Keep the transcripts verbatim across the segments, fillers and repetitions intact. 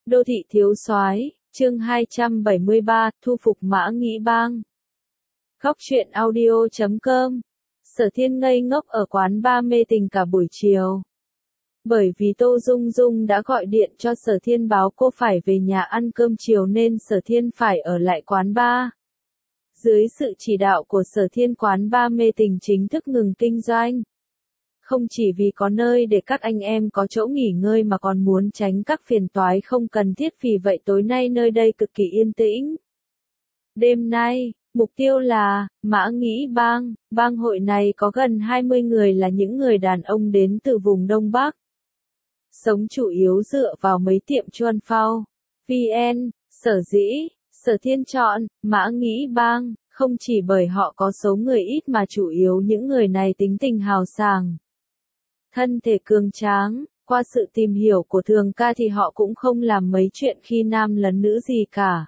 Đô thị thiếu soái, chương hai trăm bảy mươi ba, thu phục Mã Nghĩ Bang. Góc truyện audio chấm com. Sở Thiên ngây ngốc ở quán bar mê tình cả buổi chiều. Bởi vì Tô Dung Dung đã gọi điện cho Sở Thiên báo cô phải về nhà ăn cơm chiều nên Sở Thiên phải ở lại quán bar. Dưới sự chỉ đạo của Sở Thiên, quán bar mê tình chính thức ngừng kinh doanh. Không chỉ vì có nơi để các anh em có chỗ nghỉ ngơi mà còn muốn tránh các phiền toái không cần thiết, vì vậy tối nay nơi đây cực kỳ yên tĩnh. Đêm nay, mục tiêu là Mã Nghĩ Bang. Bang hội này có gần hai mươi người, là những người đàn ông đến từ vùng Đông Bắc. Sống chủ yếu dựa vào mấy tiệm chuan phao. vê en, sở dĩ, Sở Thiên chọn Mã Nghĩ Bang, không chỉ bởi họ có số người ít mà chủ yếu những người này tính tình hào sảng, thân thể cường tráng. Qua sự tìm hiểu của Thường ca thì họ cũng không làm mấy chuyện khi nam lấn nữ gì cả.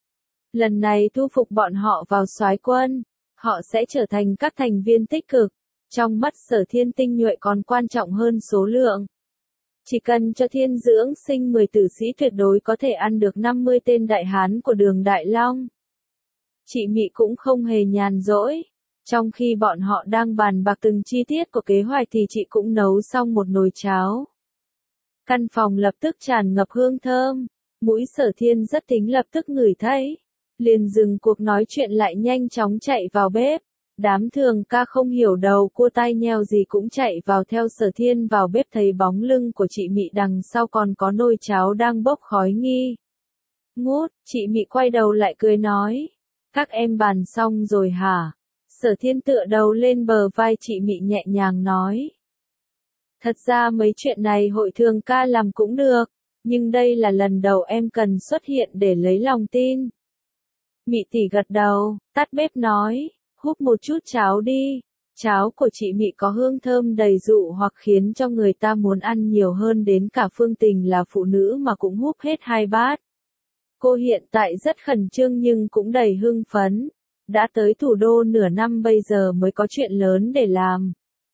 Lần này thu phục bọn họ vào soái quân, họ sẽ trở thành các thành viên tích cực. Trong mắt Sở Thiên, tinh nhuệ còn quan trọng hơn số lượng. Chỉ cần cho Thiên dưỡng sinh mười tử sĩ tuyệt đối có thể ăn được năm mươi tên đại hán của Đường Đại Long. Chị Mị cũng không hề nhàn rỗi. Trong khi bọn họ đang bàn bạc từng chi tiết của kế hoạch thì chị cũng nấu xong một nồi cháo. Căn phòng lập tức tràn ngập hương thơm. Mũi Sở Thiên rất tính lập tức ngửi thấy. Liền dừng cuộc nói chuyện lại nhanh chóng chạy vào bếp. Đám Thường ca không hiểu đầu cua tai nheo gì cũng chạy vào theo Sở Thiên vào bếp, thấy bóng lưng của chị Mị đằng sau còn có nồi cháo đang bốc khói nghi ngút. Chị Mị quay đầu lại cười nói. Các em bàn xong rồi hả? Sở Thiên tựa đầu lên bờ vai chị Mị nhẹ nhàng nói. Thật ra mấy chuyện này hội Thường ca làm cũng được, nhưng đây là lần đầu em cần xuất hiện để lấy lòng tin. Mị tỷ gật đầu, tắt bếp nói, húp một chút cháo đi. Cháo của chị Mị có hương thơm đầy dụ hoặc khiến cho người ta muốn ăn nhiều hơn, đến cả Phương Tình là phụ nữ mà cũng húp hết hai bát. Cô hiện tại rất khẩn trương nhưng cũng đầy hưng phấn. Đã tới thủ đô nửa năm bây giờ mới có chuyện lớn để làm.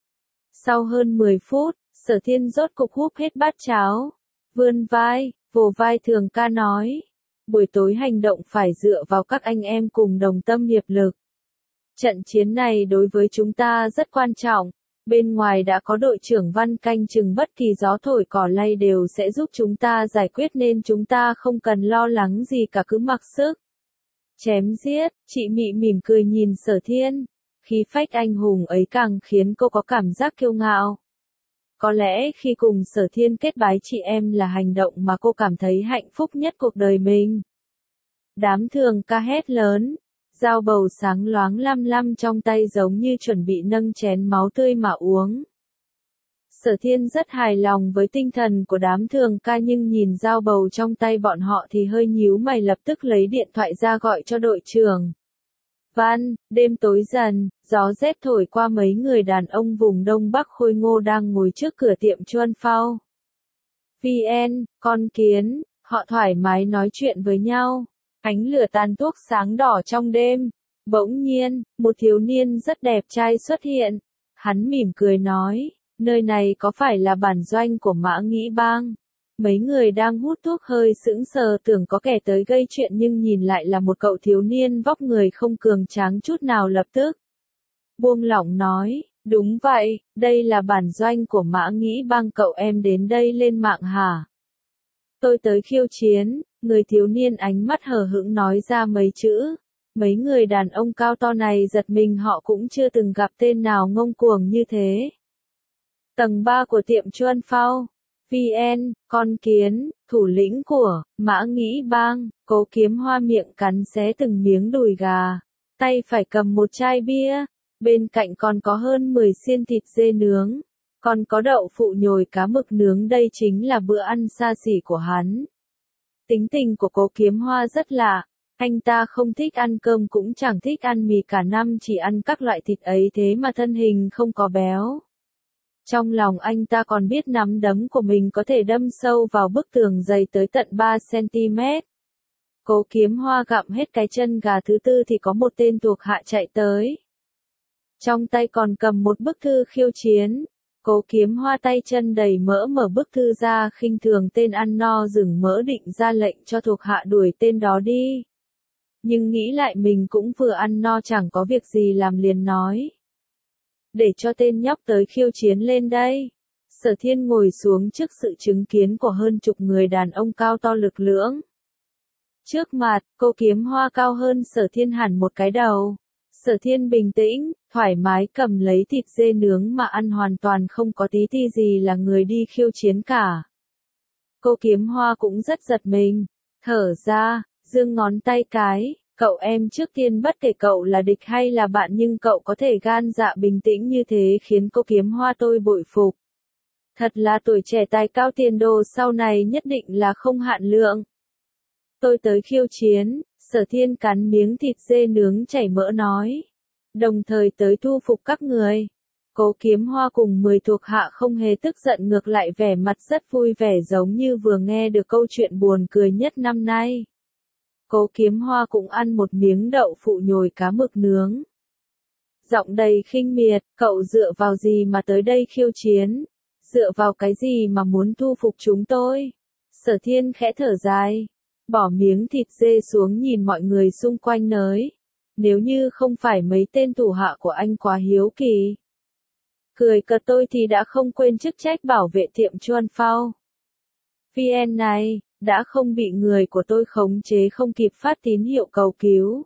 Sau hơn mười phút, Sở Thiên rốt cục húp hết bát cháo. Vươn vai, vồ vai Thường ca nói. Buổi tối hành động phải dựa vào các anh em cùng đồng tâm hiệp lực. Trận chiến này đối với chúng ta rất quan trọng. Bên ngoài đã có đội trưởng Văn canh chừng, bất kỳ gió thổi cỏ lay đều sẽ giúp chúng ta giải quyết, nên chúng ta không cần lo lắng gì cả, cứ mặc sức chém giết. Chị Mị mỉm cười nhìn Sở Thiên. Khí phách anh hùng ấy càng khiến cô có cảm giác kiêu ngạo. Có lẽ khi cùng Sở Thiên kết bái chị em là hành động mà cô cảm thấy hạnh phúc nhất cuộc đời mình. Đám Thường ca hét lớn. Dao bầu sáng loáng lăm lăm trong tay giống như chuẩn bị nâng chén máu tươi mà uống. Sở Thiên rất hài lòng với tinh thần của đám Thường ca, nhưng nhìn dao bầu trong tay bọn họ thì hơi nhíu mày, lập tức lấy điện thoại ra gọi cho đội trưởng Văn. Đêm tối dần, gió rét thổi qua, mấy người đàn ông vùng Đông Bắc khôi ngô đang ngồi trước cửa tiệm chuan phao. vê en, con kiến, họ thoải mái nói chuyện với nhau. Ánh lửa tàn thuốc sáng đỏ trong đêm. Bỗng nhiên, một thiếu niên rất đẹp trai xuất hiện. Hắn mỉm cười nói, nơi này có phải là bản doanh của Mã Nghĩ Bang? Mấy người đang hút thuốc hơi sững sờ, tưởng có kẻ tới gây chuyện nhưng nhìn lại là một cậu thiếu niên vóc người không cường tráng chút nào, lập tức buông lỏng nói, đúng vậy, đây là bản doanh của Mã Nghĩ Bang, cậu em đến đây lên mạng hả? Tôi tới khiêu chiến. Người thiếu niên ánh mắt hờ hững nói ra mấy chữ. Mấy người đàn ông cao to này giật mình, họ cũng chưa từng gặp tên nào ngông cuồng như thế. Tầng ba của tiệm chuan phao. vê en, con kiến, thủ lĩnh của Mã Nghĩ Bang, Cố Kiếm Hoa miệng cắn xé từng miếng đùi gà. Tay phải cầm một chai bia. Bên cạnh còn có hơn mười xiên thịt dê nướng. Còn có đậu phụ nhồi cá mực nướng, đây chính là bữa ăn xa xỉ của hắn. Tính tình của Cố Kiếm Hoa rất lạ, anh ta không thích ăn cơm cũng chẳng thích ăn mì, cả năm chỉ ăn các loại thịt ấy, thế mà thân hình không có béo. Trong lòng anh ta còn biết nắm đấm của mình có thể đâm sâu vào bức tường dày tới tận ba xăng-ti-mét. Cố Kiếm Hoa gặm hết cái chân gà thứ tư thì có một tên thuộc hạ chạy tới. Trong tay còn cầm một bức thư khiêu chiến. Cố Kiếm Hoa tay chân đầy mỡ mở bức thư ra khinh thường tên ăn no rừng mỡ định ra lệnh cho thuộc hạ đuổi tên đó đi. Nhưng nghĩ lại mình cũng vừa ăn no chẳng có việc gì làm liền nói. Để cho tên nhóc tới khiêu chiến lên đây. Sở Thiên ngồi xuống trước sự chứng kiến của hơn chục người đàn ông cao to lực lưỡng. Trước mặt, Cố Kiếm Hoa cao hơn Sở Thiên hẳn một cái đầu. Sở Thiên bình tĩnh, thoải mái cầm lấy thịt dê nướng mà ăn hoàn toàn không có tí ti gì là người đi khiêu chiến cả. Cố Kiếm Hoa cũng rất giật mình, thở ra, giương ngón tay cái, cậu em trước tiên bất kể cậu là địch hay là bạn nhưng cậu có thể gan dạ bình tĩnh như thế khiến Cố Kiếm Hoa tôi bội phục. Thật là tuổi trẻ tài cao tiền đồ sau này nhất định là không hạn lượng. Tôi tới khiêu chiến, Sở Thiên cắn miếng thịt dê nướng chảy mỡ nói. Đồng thời tới thu phục các người. Cố Kiếm Hoa cùng mười thuộc hạ không hề tức giận ngược lại vẻ mặt rất vui vẻ giống như vừa nghe được câu chuyện buồn cười nhất năm nay. Cố Kiếm Hoa cũng ăn một miếng đậu phụ nhồi cá mực nướng. Giọng đầy khinh miệt, cậu dựa vào gì mà tới đây khiêu chiến? Dựa vào cái gì mà muốn thu phục chúng tôi? Sở Thiên khẽ thở dài. Bỏ miếng thịt dê xuống nhìn mọi người xung quanh nói. Nếu như không phải mấy tên thủ hạ của anh quá hiếu kỳ. Cười cợt tôi thì đã không quên chức trách bảo vệ tiệm Chuan Phao. vê en này, đã không bị người của tôi khống chế không kịp phát tín hiệu cầu cứu.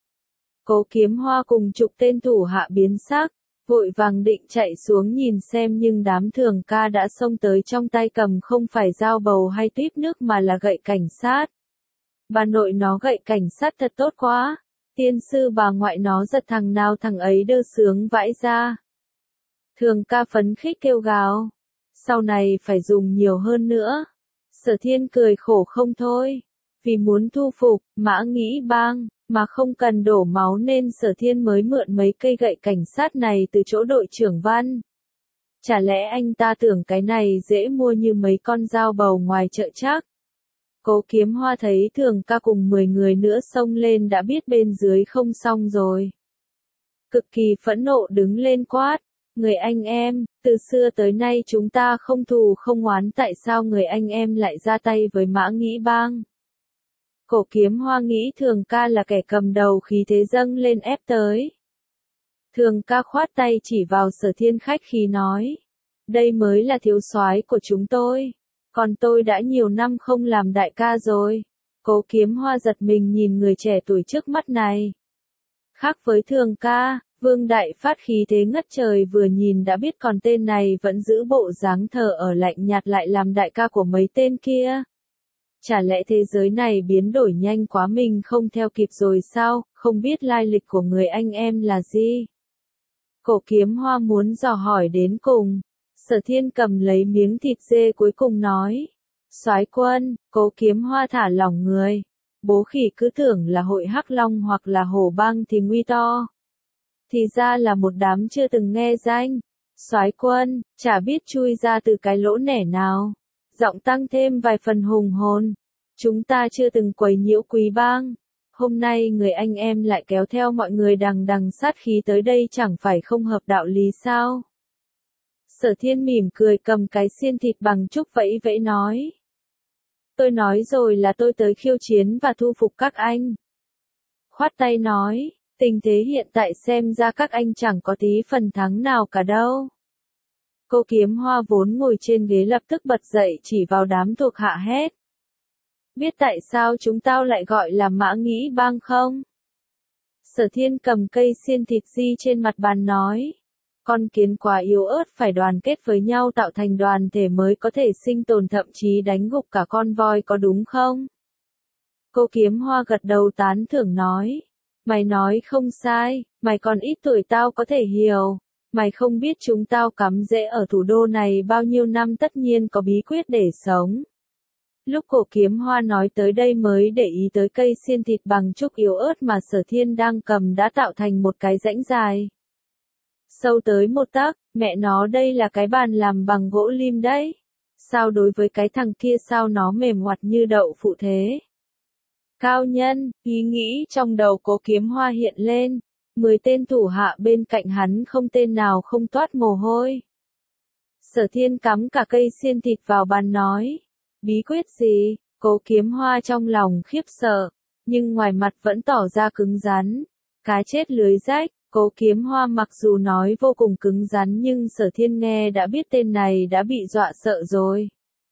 Cố Kiếm Hoa cùng chục tên thủ hạ biến sắc, vội vàng định chạy xuống nhìn xem nhưng đám Thường Ca đã xông tới trong tay cầm không phải dao bầu hay tuýp nước mà là gậy cảnh sát. Bà nội nó gậy cảnh sát thật tốt quá, tiên sư bà ngoại nó giật thằng nào thằng ấy đơ sướng vãi ra. Thường Ca phấn khích kêu gào, sau này phải dùng nhiều hơn nữa. Sở Thiên cười khổ không thôi, vì muốn thu phục Mã Nghĩ Bang, mà không cần đổ máu nên Sở Thiên mới mượn mấy cây gậy cảnh sát này từ chỗ đội trưởng Văn. Chả lẽ anh ta tưởng cái này dễ mua như mấy con dao bầu ngoài chợ chắc? Cố Kiếm Hoa thấy Thường Ca cùng mười người nữa xông lên đã biết bên dưới không xong rồi. Cực kỳ phẫn nộ đứng lên quát, người anh em, từ xưa tới nay chúng ta không thù không oán tại sao người anh em lại ra tay với Mã Nghĩ Bang? Cố Kiếm Hoa nghĩ Thường Ca là kẻ cầm đầu khí thế dâng lên ép tới. Thường Ca khoát tay chỉ vào Sở Thiên khách khí nói, đây mới là thiếu soái của chúng tôi. Còn tôi đã nhiều năm không làm đại ca rồi. Cố Kiếm Hoa giật mình nhìn người trẻ tuổi trước mắt này. Khác với Thường Ca, Vương Đại Phát khí thế ngất trời vừa nhìn đã biết còn tên này vẫn giữ bộ dáng thờ ở lạnh nhạt lại làm đại ca của mấy tên kia. Chả lẽ thế giới này biến đổi nhanh quá mình không theo kịp rồi sao, không biết lai lịch của người anh em là gì? Cố Kiếm Hoa muốn dò hỏi đến cùng. Sở Thiên cầm lấy miếng thịt dê cuối cùng nói. Soái quân, Cố Kiếm Hoa thả lỏng người. Bố khỉ cứ tưởng là hội Hắc Long hoặc là Hổ Bang thì nguy to. Thì ra là một đám chưa từng nghe danh. Soái quân, chả biết chui ra từ cái lỗ nẻ nào. Giọng tăng thêm vài phần hùng hồn. Chúng ta chưa từng quấy nhiễu Quý Bang. Hôm nay người anh em lại kéo theo mọi người đằng đằng sát khí tới đây chẳng phải không hợp đạo lý sao? Sở Thiên mỉm cười cầm cái xiên thịt bằng trúc vẫy vẫy nói. Tôi nói rồi là tôi tới khiêu chiến và thu phục các anh. Khoát tay nói, tình thế hiện tại xem ra các anh chẳng có tí phần thắng nào cả đâu. Cố Kiếm Hoa vốn ngồi trên ghế lập tức bật dậy chỉ vào đám thuộc hạ hét. Biết tại sao chúng tao lại gọi là Mã Nghĩ Bang không? Sở Thiên cầm cây xiên thịt di trên mặt bàn nói. Con kiến quá yếu ớt phải đoàn kết với nhau tạo thành đoàn thể mới có thể sinh tồn thậm chí đánh gục cả con voi có đúng không? Cố Kiếm Hoa gật đầu tán thưởng nói. Mày nói không sai, mày còn ít tuổi tao có thể hiểu. Mày không biết chúng tao cắm rễ ở thủ đô này bao nhiêu năm tất nhiên có bí quyết để sống. Lúc Cố Kiếm Hoa nói tới đây mới để ý tới cây xiên thịt bằng trúc yếu ớt mà Sở Thiên đang cầm đã tạo thành một cái rãnh dài. Sâu tới một tấc, mẹ nó đây là cái bàn làm bằng gỗ lim đấy. Sao đối với cái thằng kia sao nó mềm ngoặt như đậu phụ thế? Cao nhân, ý nghĩ trong đầu Cố Kiếm Hoa hiện lên. Mười tên thủ hạ bên cạnh hắn không tên nào không toát mồ hôi. Sở Thiên cắm cả cây xiên thịt vào bàn nói. Bí quyết gì? Cố Kiếm Hoa trong lòng khiếp sợ, nhưng ngoài mặt vẫn tỏ ra cứng rắn. Cá chết lưới rách, Cố Kiếm Hoa mặc dù nói vô cùng cứng rắn nhưng Sở Thiên nghe đã biết tên này đã bị dọa sợ rồi.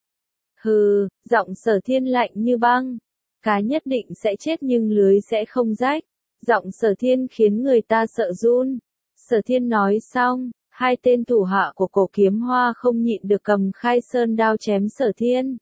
Hừ, giọng Sở Thiên lạnh như băng. Cá nhất định sẽ chết nhưng lưới sẽ không rách. Giọng Sở Thiên khiến người ta sợ run. Sở Thiên nói xong, hai tên thủ hạ của Cố Kiếm Hoa không nhịn được cầm khai sơn đao chém Sở Thiên.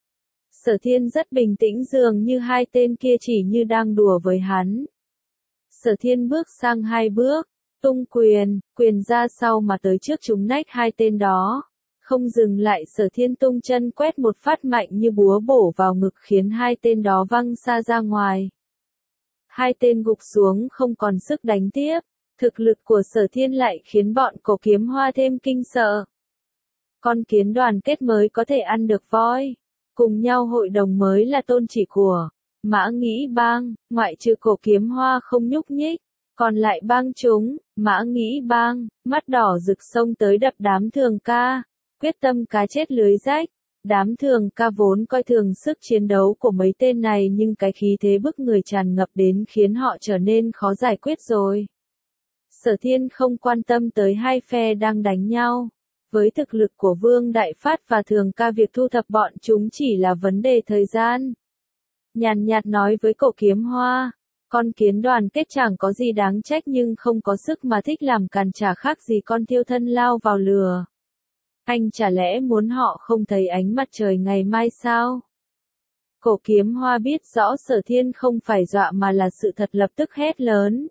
Sở Thiên rất bình tĩnh dường như hai tên kia chỉ như đang đùa với hắn. Sở Thiên bước sang hai bước, tung quyền, quyền ra sau mà tới trước chúng nách hai tên đó. Không dừng lại Sở Thiên tung chân quét một phát mạnh như búa bổ vào ngực khiến hai tên đó văng xa ra ngoài. Hai tên gục xuống không còn sức đánh tiếp. Thực lực của Sở Thiên lại khiến bọn Cố Kiếm Hoa thêm kinh sợ. Con kiến đoàn kết mới có thể ăn được voi. Cùng nhau hội đồng mới là tôn chỉ của Mã Nghĩ Bang, ngoại trừ Cố Kiếm Hoa không nhúc nhích. Còn lại bang chúng, Mã Nghĩ Bang, mắt đỏ rực xông tới đập đám Thường Ca. Quyết tâm cá chết lưới rách. Đám Thường Ca vốn coi thường sức chiến đấu của mấy tên này nhưng cái khí thế bức người tràn ngập đến khiến họ trở nên khó giải quyết rồi. Sở Thiên không quan tâm tới hai phe đang đánh nhau. Với thực lực của Vương Đại Phát và Thường Ca việc thu thập bọn chúng chỉ là vấn đề thời gian. Nhàn nhạt nói với Cố Kiếm Hoa, con kiến đoàn kết chẳng có gì đáng trách nhưng không có sức mà thích làm càn chả khác gì con thiêu thân lao vào lửa. Anh chả lẽ muốn họ không thấy ánh mặt trời ngày mai sao? Cố Kiếm Hoa biết rõ Sở Thiên không phải dọa mà là sự thật lập tức hét lớn.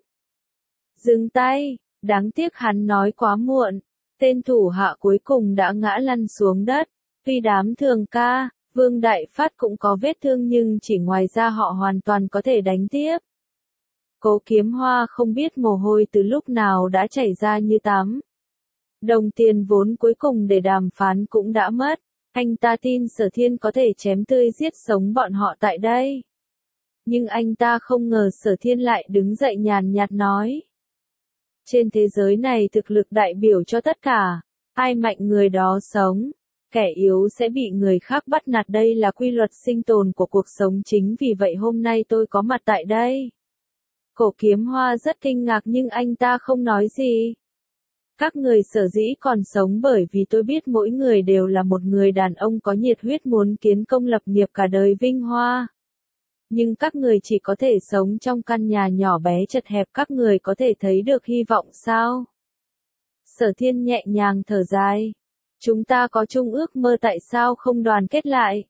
Dừng tay, đáng tiếc hắn nói quá muộn. Tên thủ hạ cuối cùng đã ngã lăn xuống đất. Tuy đám Thường Ca, Vương Đại Phát cũng có vết thương nhưng chỉ ngoài ra họ hoàn toàn có thể đánh tiếp. Cố Kiếm Hoa không biết mồ hôi từ lúc nào đã chảy ra như tắm. Đồng tiền vốn cuối cùng để đàm phán cũng đã mất. Anh ta tin Sở Thiên có thể chém tươi giết sống bọn họ tại đây. Nhưng anh ta không ngờ Sở Thiên lại đứng dậy nhàn nhạt nói. Trên thế giới này thực lực đại biểu cho tất cả. Ai mạnh người đó sống. Kẻ yếu sẽ bị người khác bắt nạt, đây là quy luật sinh tồn của cuộc sống, chính vì vậy hôm nay tôi có mặt tại đây. Cố Kiếm Hoa rất kinh ngạc nhưng anh ta không nói gì. Các người sở dĩ còn sống bởi vì tôi biết mỗi người đều là một người đàn ông có nhiệt huyết muốn kiến công lập nghiệp cả đời vinh hoa. Nhưng các người chỉ có thể sống trong căn nhà nhỏ bé chật hẹp, các người có thể thấy được hy vọng sao? Sở Thiên nhẹ nhàng thở dài. Chúng ta có chung ước mơ, tại sao không đoàn kết lại?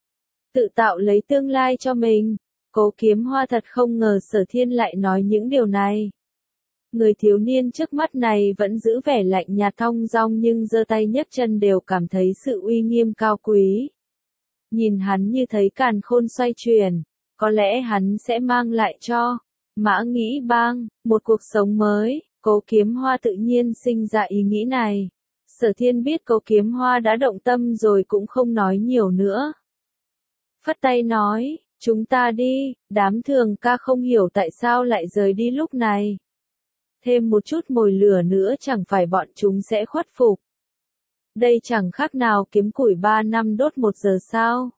Tự tạo lấy tương lai cho mình. Cố Kiếm Hoa thật không ngờ Sở Thiên lại nói những điều này. Người thiếu niên trước mắt này vẫn giữ vẻ lạnh nhạt thong dong nhưng giơ tay nhấc chân đều cảm thấy sự uy nghiêm cao quý. Nhìn hắn như thấy càn khôn xoay chuyển, có lẽ hắn sẽ mang lại cho Mã Nghĩ Bang một cuộc sống mới. Cố Kiếm Hoa tự nhiên sinh ra ý nghĩ này. Sở Thiên biết Cố Kiếm Hoa đã động tâm rồi cũng không nói nhiều nữa. Phất tay nói, chúng ta đi. Đám Thường Ca không hiểu tại sao lại rời đi lúc này. Thêm một chút mồi lửa nữa chẳng phải bọn chúng sẽ khuất phục. Đây chẳng khác nào kiếm củi ba năm đốt một giờ sao.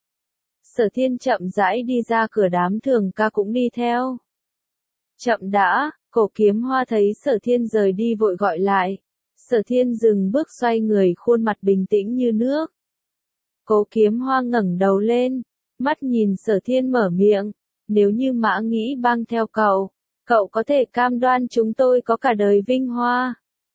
Sở Thiên chậm rãi đi ra cửa, đám Thường Ca cũng đi theo. Chậm đã, Cố Kiếm Hoa thấy Sở Thiên rời đi vội gọi lại. Sở Thiên dừng bước xoay người, khuôn mặt bình tĩnh như nước. Cố Kiếm Hoa ngẩng đầu lên, mắt nhìn Sở Thiên mở miệng. Nếu như Mã Nghĩ Bang theo cậu, cậu có thể cam đoan chúng tôi có cả đời vinh hoa.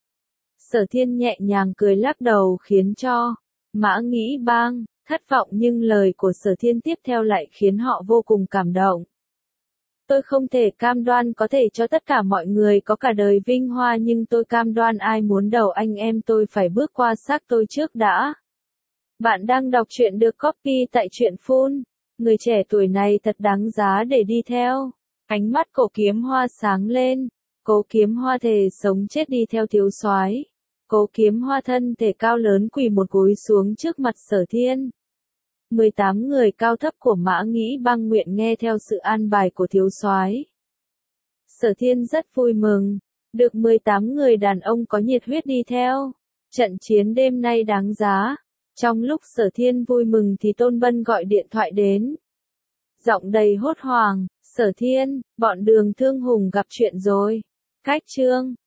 Sở Thiên nhẹ nhàng cười lắc đầu khiến cho Mã Nghĩ Bang thất vọng nhưng lời của Sở Thiên tiếp theo lại khiến họ vô cùng cảm động. Tôi không thể cam đoan có thể cho tất cả mọi người có cả đời vinh hoa nhưng tôi cam đoan ai muốn đầu anh em tôi phải bước qua xác tôi trước đã. Bạn đang đọc truyện được copy tại truyện Phun. Người trẻ tuổi này thật đáng giá để đi theo. Ánh mắt Cố Kiếm Hoa sáng lên. Cố Kiếm Hoa thề sống chết đi theo thiếu soái. Cố Kiếm Hoa thân thể cao lớn quỳ một gối xuống trước mặt Sở Thiên. mười tám người cao thấp của Mã Nghĩ Bang nguyện nghe theo sự an bài của thiếu soái. Sở Thiên rất vui mừng, được mười tám người đàn ông có nhiệt huyết đi theo. Trận chiến đêm nay đáng giá. Trong lúc Sở Thiên vui mừng thì Tôn Bân gọi điện thoại đến. Giọng đầy hốt hoảng, Sở Thiên, bọn Đường Thương Hùng gặp chuyện rồi. Cách chương,